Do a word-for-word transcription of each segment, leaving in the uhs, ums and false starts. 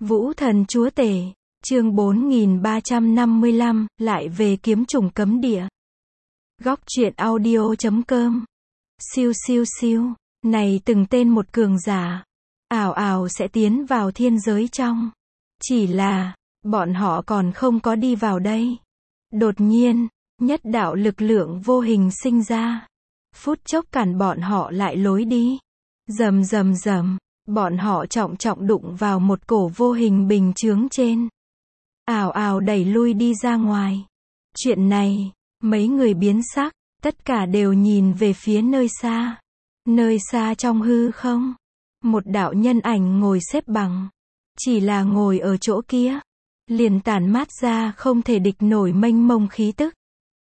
Vũ Thần Chúa Tể, chương bốn nghìn ba trăm năm mươi lăm, lại về kiếm trùng cấm địa. Góc truyện audio chấm com. Siêu siêu siêu, này từng tên một cường giả, ảo ảo sẽ tiến vào thiên giới trong. Chỉ là, bọn họ còn không có đi vào đây. Đột nhiên, nhất đạo lực lượng vô hình sinh ra. Phút chốc cản bọn họ lại lối đi. Rầm rầm rầm, bọn họ trọng trọng đụng vào một cổ vô hình bình chướng trên. Ảo ảo đẩy lui đi ra ngoài. Chuyện này, mấy người biến sắc, tất cả đều nhìn về phía nơi xa. Nơi xa trong hư không, một đạo nhân ảnh ngồi xếp bằng. Chỉ là ngồi ở chỗ kia, liền tản mát ra không thể địch nổi mênh mông khí tức.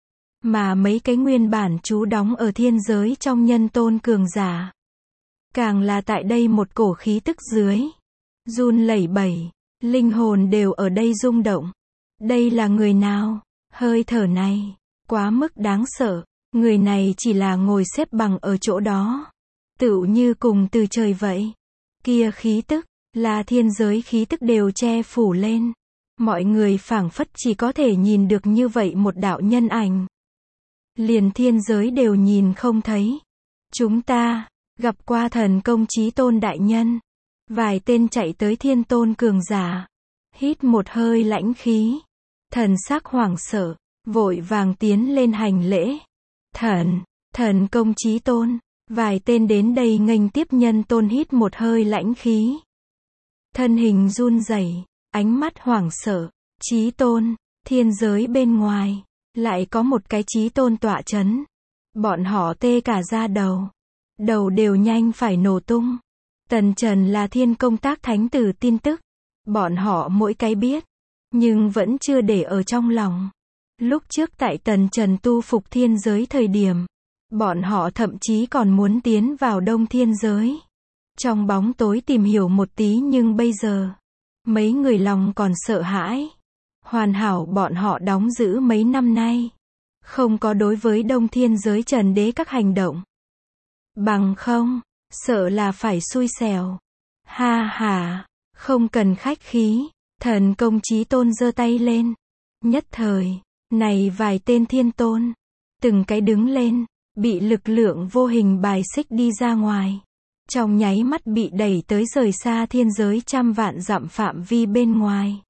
Mà mấy cái nguyên bản trú đóng ở thiên giới trong nhân tôn cường giả, càng là tại đây một cổ khí tức dưới, run lẩy bẩy, linh hồn đều ở đây rung động. Đây là người nào? Hơi thở này, quá mức đáng sợ. Người này chỉ là ngồi xếp bằng ở chỗ đó, tựu như cùng từ trời vậy. Kia khí tức, là thiên giới khí tức đều che phủ lên. Mọi người phảng phất chỉ có thể nhìn được như vậy một đạo nhân ảnh. Liền thiên giới đều nhìn không thấy. Chúng ta, gặp qua thần công chí tôn đại nhân. Vài tên chạy tới thiên tôn cường giả. Hít một hơi lãnh khí. Thần sắc hoảng sợ, vội vàng tiến lên hành lễ. Thần, thần công chí tôn. Vài tên đến đây nghênh tiếp nhân tôn hít một hơi lãnh khí. Thân hình run rẩy, ánh mắt hoảng sợ. Chí tôn, thiên giới bên ngoài, lại có một cái chí tôn tọa chấn. Bọn họ tê cả da đầu. Đầu đều nhanh phải nổ tung. Tần Trần là thiên công tác thánh tử tin tức. Bọn họ mỗi cái biết, nhưng vẫn chưa để ở trong lòng. Lúc trước tại Tần Trần tu phục thiên giới thời điểm, bọn họ thậm chí còn muốn tiến vào đông thiên giới. Trong bóng tối tìm hiểu một tí, nhưng bây giờ, mấy người lòng còn sợ hãi. Hoàn hảo bọn họ đóng giữ mấy năm nay, không có đối với đông thiên giới trần đế các hành động. Bằng không, sợ là phải xui xẻo. Ha ha, không cần khách khí. Thần công chí tôn giơ tay lên. Nhất thời, này vài tên thiên tôn, từng cái đứng lên, bị lực lượng vô hình bài xích đi ra ngoài. Trong nháy mắt bị đẩy tới rời xa thiên giới trăm vạn dặm phạm vi bên ngoài.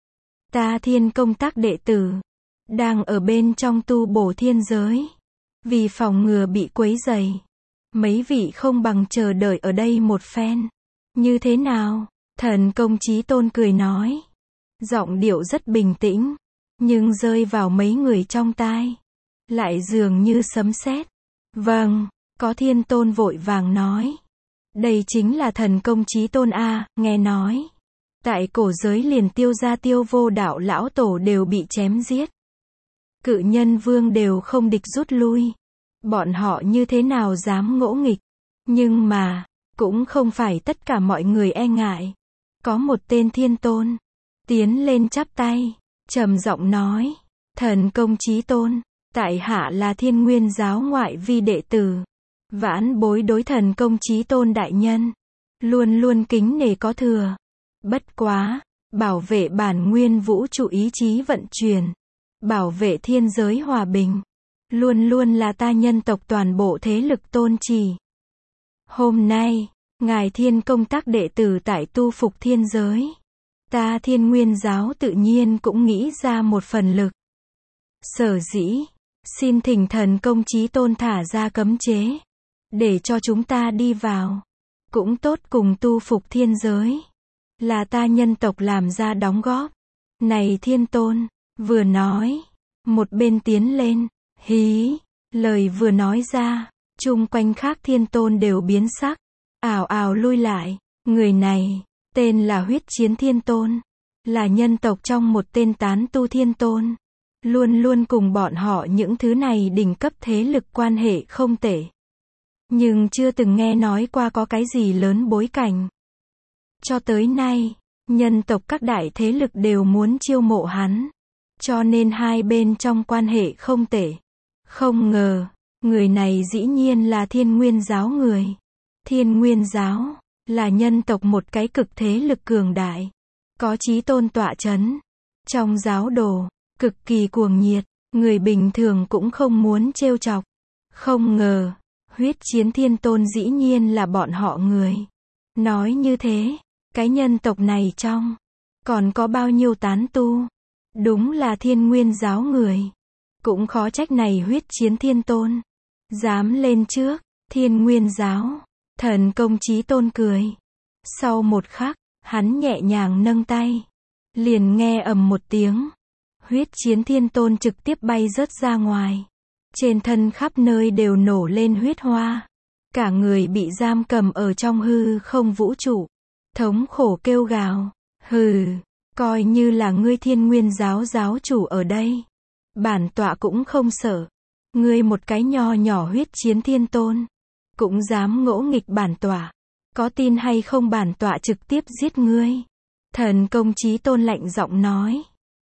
Ta thiên công tác đệ tử, đang ở bên trong tu bổ thiên giới. Vì phòng ngừa bị quấy rầy, mấy vị không bằng chờ đợi ở đây một phen. Như thế nào? Thần công chí tôn cười nói. Giọng điệu rất bình tĩnh, nhưng rơi vào mấy người trong tai, lại dường như sấm sét. Vâng, có thiên tôn vội vàng nói. Đây chính là thần công chí tôn a, nghe nói. Tại cổ giới liền tiêu gia tiêu vô đạo lão tổ đều bị chém giết. Cự nhân vương đều không địch rút lui. Bọn họ như thế nào dám ngỗ nghịch. Nhưng mà, cũng không phải tất cả mọi người e ngại. Có một tên thiên tôn, tiến lên chắp tay, trầm giọng nói. Thần công chí tôn, tại hạ là thiên nguyên giáo ngoại vi đệ tử. Vãn bối đối thần công chí tôn đại nhân, luôn luôn kính nể có thừa. Bất quá, bảo vệ bản nguyên vũ trụ ý chí vận chuyển, bảo vệ thiên giới hòa bình, luôn luôn là ta nhân tộc toàn bộ thế lực tôn trì. Hôm nay, ngài thiên công tác đệ tử tại tu phục thiên giới, ta thiên nguyên giáo tự nhiên cũng nghĩ ra một phần lực. Sở dĩ, xin thỉnh thần công chí tôn thả ra cấm chế, để cho chúng ta đi vào, cũng tốt cùng tu phục thiên giới. Là ta nhân tộc làm ra đóng góp. Này thiên tôn, vừa nói, một bên tiến lên, hí, lời vừa nói ra, chung quanh khác thiên tôn đều biến sắc, ảo ảo lui lại. Người này, tên là huyết chiến thiên tôn, là nhân tộc trong một tên tán tu thiên tôn, luôn luôn cùng bọn họ những thứ này đỉnh cấp thế lực quan hệ không tệ. Nhưng chưa từng nghe nói qua có cái gì lớn bối cảnh. Cho tới nay, nhân tộc các đại thế lực đều muốn chiêu mộ hắn. Cho nên hai bên trong quan hệ không tệ. Không ngờ, người này dĩ nhiên là thiên nguyên giáo người. Thiên nguyên giáo, là nhân tộc một cái cực thế lực cường đại. có chí tôn tọa chấn. Trong giáo đồ, cực kỳ cuồng nhiệt, người bình thường cũng không muốn trêu chọc. Không ngờ, huyết chiến thiên tôn dĩ nhiên là bọn họ người. Nói như thế, cái nhân tộc này trong, còn có bao nhiêu tán tu? Đúng là thiên nguyên giáo người. Cũng khó trách này huyết chiến thiên tôn. Dám lên trước, thiên nguyên giáo. Thần công chí tôn cười. Sau một khắc, hắn nhẹ nhàng nâng tay. Liền nghe ầm một tiếng. Huyết chiến thiên tôn trực tiếp bay rớt ra ngoài. Trên thân khắp nơi đều nổ lên huyết hoa. Cả người bị giam cầm ở trong hư không vũ trụ. Thống khổ kêu gào. Hừ, coi như là ngươi thiên nguyên giáo giáo chủ ở đây. Bản tọa cũng không sợ. Ngươi một cái nho nhỏ huyết chiến thiên tôn. Cũng dám ngỗ nghịch bản tọa. Có tin hay không bản tọa trực tiếp giết ngươi. Thần công chí tôn lạnh giọng nói.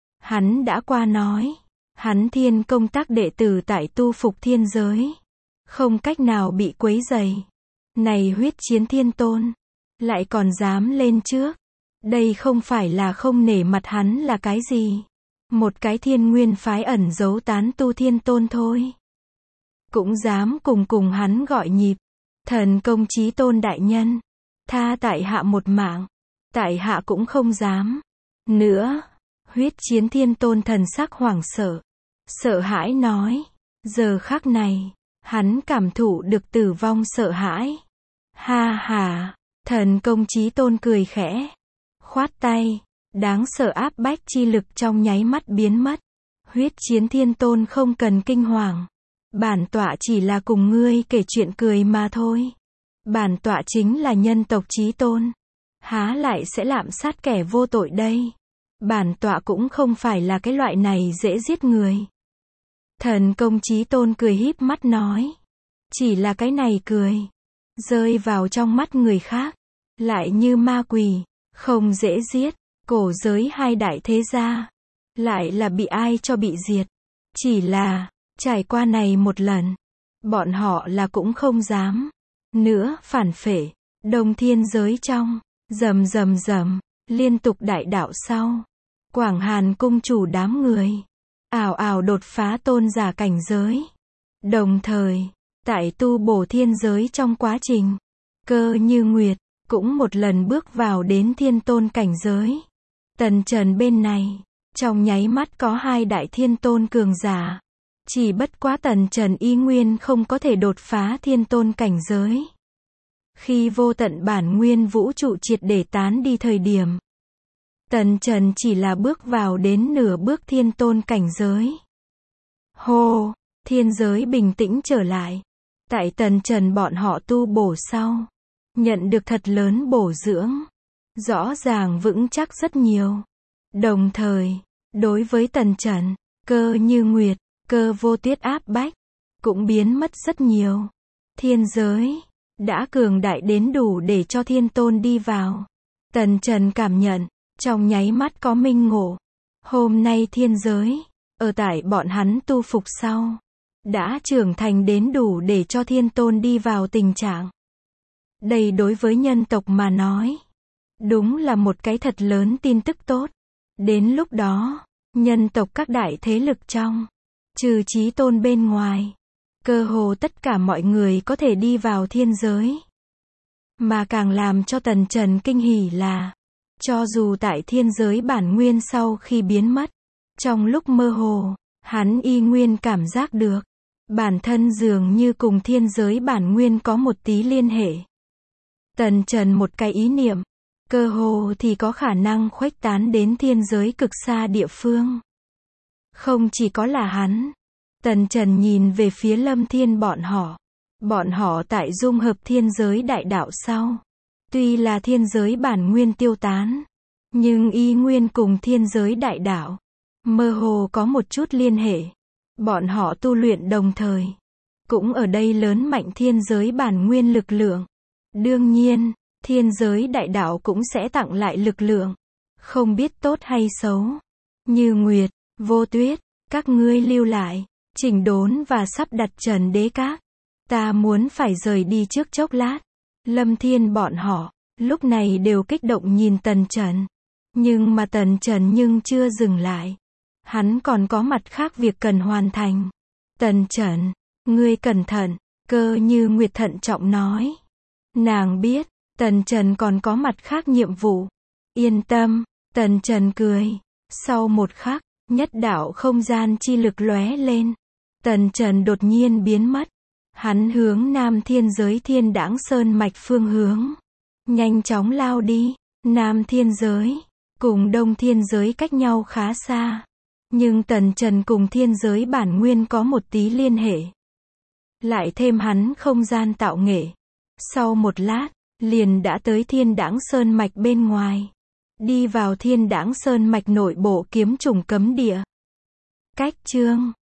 Hắn đã qua nói. Hắn thiên công tác đệ tử tại tu phục thiên giới. Không cách nào bị quấy rầy. Này huyết chiến thiên tôn. Lại còn dám lên trước. Đây không phải là không nể mặt hắn là cái gì. Một cái thiên nguyên phái ẩn giấu tán tu thiên tôn thôi. Cũng dám cùng cùng hắn gọi nhịp. Thần công chí tôn đại nhân. Tha tại hạ một mạng. Tại hạ cũng không dám. Nữa. Huyết chiến thiên tôn thần sắc hoảng sợ. Sợ hãi nói. Giờ khắc này. Hắn cảm thụ được tử vong sợ hãi. Ha ha. Thần công chí tôn cười khẽ. Khoát tay. Đáng sợ áp bách chi lực trong nháy mắt biến mất. Huyết chiến thiên tôn không cần kinh hoàng. Bản tọa chỉ là cùng ngươi kể chuyện cười mà thôi. Bản tọa chính là nhân tộc chí tôn. Há lại sẽ lạm sát kẻ vô tội đây. Bản tọa cũng không phải là cái loại này dễ giết người. Thần công chí tôn cười híp mắt nói. Chỉ là cái này cười. Rơi vào trong mắt người khác. Lại như ma quỷ. Không dễ giết. Cổ giới hai đại thế gia. Lại là bị ai cho bị diệt. Chỉ là, trải qua này một lần. Bọn họ là cũng không dám. Nữa phản phệ. Đông thiên giới trong. Rầm rầm rầm. Liên tục đại đạo sau. Quảng Hàn cung chủ đám người. Ào ào đột phá tôn giả cảnh giới. Đồng thời, tại tu bổ thiên giới trong quá trình. Cơ như Nguyệt. Cũng một lần bước vào đến thiên tôn cảnh giới. Tần Trần bên này. Trong nháy mắt có hai đại thiên tôn cường giả. Chỉ bất quá Tần Trần y nguyên không có thể đột phá thiên tôn cảnh giới. Khi vô tận bản nguyên vũ trụ triệt để tán đi thời điểm. Tần Trần chỉ là bước vào đến nửa bước thiên tôn cảnh giới. Hô, thiên giới bình tĩnh trở lại. Tại Tần Trần bọn họ tu bổ sau. Nhận được thật lớn bổ dưỡng. Rõ ràng vững chắc rất nhiều. Đồng thời, đối với Tần Trần, cơ như Nguyệt, cơ vô tuyết áp bách, cũng biến mất rất nhiều. Thiên giới, đã cường đại đến đủ để cho thiên tôn đi vào. Tần Trần cảm nhận, trong nháy mắt có minh ngộ. Hôm nay thiên giới, ở tại bọn hắn tu phục sau, đã trưởng thành đến đủ để cho thiên tôn đi vào tình trạng. Đây đối với nhân tộc mà nói, đúng là một cái thật lớn tin tức tốt. Đến lúc đó, nhân tộc các đại thế lực trong, trừ chí tôn bên ngoài, cơ hồ tất cả mọi người có thể đi vào thiên giới. Mà càng làm cho Tần Trần kinh hỉ là, cho dù tại thiên giới bản nguyên sau khi biến mất, trong lúc mơ hồ, hắn y nguyên cảm giác được, bản thân dường như cùng thiên giới bản nguyên có một tí liên hệ. Tần Trần một cái ý niệm, cơ hồ thì có khả năng khuếch tán đến thiên giới cực xa địa phương. Không chỉ có là hắn. Tần Trần nhìn về phía Lâm Thiên bọn họ. Bọn họ tại dung hợp thiên giới đại đạo sau. Tuy là thiên giới bản nguyên tiêu tán. Nhưng y nguyên cùng thiên giới đại đạo. Mơ hồ có một chút liên hệ. Bọn họ tu luyện đồng thời. Cũng ở đây lớn mạnh thiên giới bản nguyên lực lượng. Đương nhiên, thiên giới đại đạo cũng sẽ tặng lại lực lượng. Không biết tốt hay xấu. Như Nguyệt, Vô Tuyết, các ngươi lưu lại. Chỉnh đốn và sắp đặt Trần Đế Các. Ta muốn phải rời đi trước chốc lát. Lâm Thiên bọn họ, lúc này đều kích động nhìn Tần Trần. Nhưng mà Tần Trần nhưng chưa dừng lại. Hắn còn có mặt khác việc cần hoàn thành. Tần Trần, ngươi cẩn thận, Cơ Như Nguyệt thận trọng nói. Nàng biết, Tần Trần còn có mặt khác nhiệm vụ. Yên tâm, Tần Trần cười. Sau một khắc, nhất đạo không gian chi lực lóe lên. Tần Trần đột nhiên biến mất. Hắn hướng Nam Thiên Giới Thiên Đãng Sơn mạch phương hướng. Nhanh chóng lao đi. Nam Thiên Giới cùng Đông Thiên Giới cách nhau khá xa. Nhưng Tần Trần cùng Thiên Giới bản nguyên có một tí liên hệ. Lại thêm hắn không gian tạo nghệ. Sau một lát, liền đã tới Thiên Đãng Sơn mạch bên ngoài. Đi vào Thiên Đãng Sơn mạch nội bộ kiếm trùng cấm địa. Cách chương